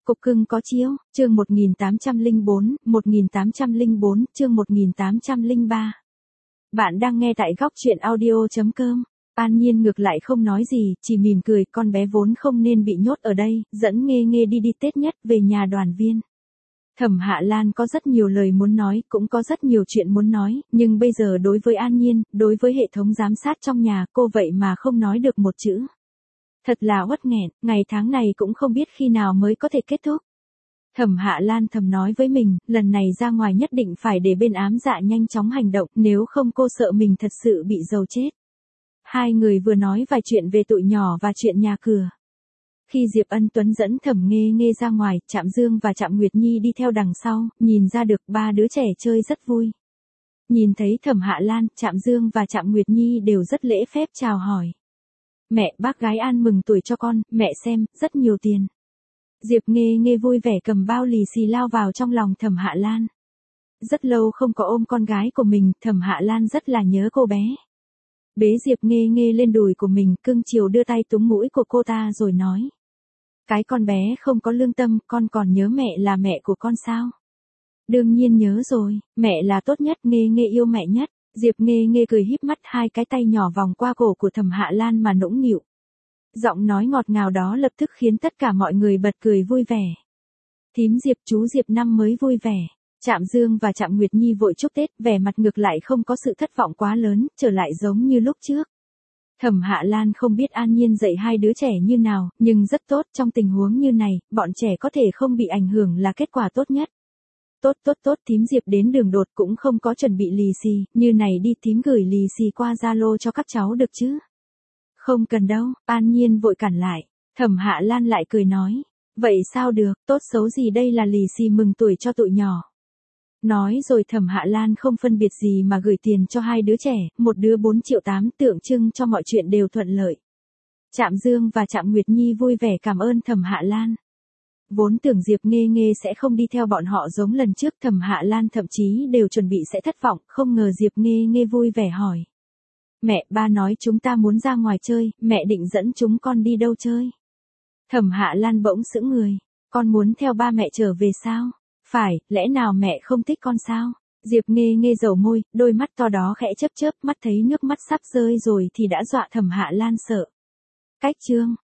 Cục cưng có chiếu, chương 1804, chương 1803. Bạn đang nghe tại góc truyện audio.com. An Nhiên ngược lại không nói gì, chỉ mỉm cười, con bé vốn không nên bị nhốt ở đây, dẫn Nghê Nghê đi Tết nhất về nhà đoàn viên. Thẩm Hạ Lan có rất nhiều lời muốn nói, cũng có rất nhiều chuyện muốn nói, nhưng bây giờ đối với An Nhiên, đối với hệ thống giám sát trong nhà, cô vậy mà không nói được một chữ. Thật là uất nghẹn, ngày tháng này cũng không biết khi nào mới có thể kết thúc. Thẩm Hạ Lan thầm nói với mình, lần này ra ngoài nhất định phải để bên ám dạ nhanh chóng hành động, nếu không cô sợ mình thật sự bị dầu chết. Hai người vừa nói vài chuyện về tụi nhỏ và chuyện nhà cửa. Khi Diệp Ân Tuấn dẫn Thẩm Nghê Nghê ra ngoài, Trạm Dương và Trạm Nguyệt Nhi đi theo đằng sau, nhìn ra được ba đứa trẻ chơi rất vui. Nhìn thấy Thẩm Hạ Lan, Trạm Dương và Trạm Nguyệt Nhi đều rất lễ phép chào hỏi. Mẹ, bác gái An mừng tuổi cho con, mẹ xem, rất nhiều tiền. Diệp Nghê Nghê vui vẻ cầm bao lì xì lao vào trong lòng Thẩm Hạ Lan. Rất lâu không có ôm con gái của mình, Thẩm Hạ Lan rất là nhớ cô bé. Bế Diệp Nghê Nghê lên đùi của mình, cưng chiều đưa tay túm mũi của cô ta rồi nói. Cái con bé không có lương tâm, con còn nhớ mẹ là mẹ của con sao? Đương nhiên nhớ rồi, mẹ là tốt nhất, Nghê Nghê yêu mẹ nhất. Diệp Nghê Nghê cười híp mắt, hai cái tay nhỏ vòng qua cổ của Thẩm Hạ Lan mà nũng nịu. Giọng nói ngọt ngào đó lập tức khiến tất cả mọi người bật cười vui vẻ. Thím Diệp, chú Diệp năm mới vui vẻ. Trạm Dương và Trạm Nguyệt Nhi vội chúc Tết, vẻ mặt ngược lại không có sự thất vọng quá lớn, trở lại giống như lúc trước. Thẩm Hạ Lan không biết An Nhiên dạy hai đứa trẻ như nào, nhưng rất tốt, trong tình huống như này, bọn trẻ có thể không bị ảnh hưởng là kết quả tốt nhất. Tốt, thím Diệp đến đường đột cũng không có chuẩn bị lì xì, như này đi thím gửi lì xì qua Zalo cho các cháu được chứ? Không cần đâu, An Nhiên vội cản lại. Thẩm Hạ Lan lại cười nói, vậy sao được, tốt xấu gì đây là lì xì mừng tuổi cho tụi nhỏ. Nói rồi Thẩm Hạ Lan không phân biệt gì mà gửi tiền cho hai đứa trẻ, một đứa 4,8 triệu, tượng trưng cho mọi chuyện đều thuận lợi. Trạm Dương và Trạm Nguyệt Nhi vui vẻ cảm ơn Thẩm Hạ Lan. Vốn tưởng Diệp Nghê Nghê sẽ không đi theo bọn họ giống lần trước, Thẩm Hạ Lan thậm chí đều chuẩn bị sẽ thất vọng, không ngờ Diệp Nghê Nghê vui vẻ hỏi. Mẹ, ba nói chúng ta muốn ra ngoài chơi, mẹ định dẫn chúng con đi đâu chơi? Thẩm Hạ Lan bỗng sững người, con muốn theo ba mẹ trở về sao? Phải, lẽ nào mẹ không thích con sao? Diệp Nghê Nghê dầu môi, đôi mắt to đó khẽ chớp chớp, mắt thấy nước mắt sắp rơi rồi thì đã dọa Thẩm Hạ Lan sợ. Cách chương,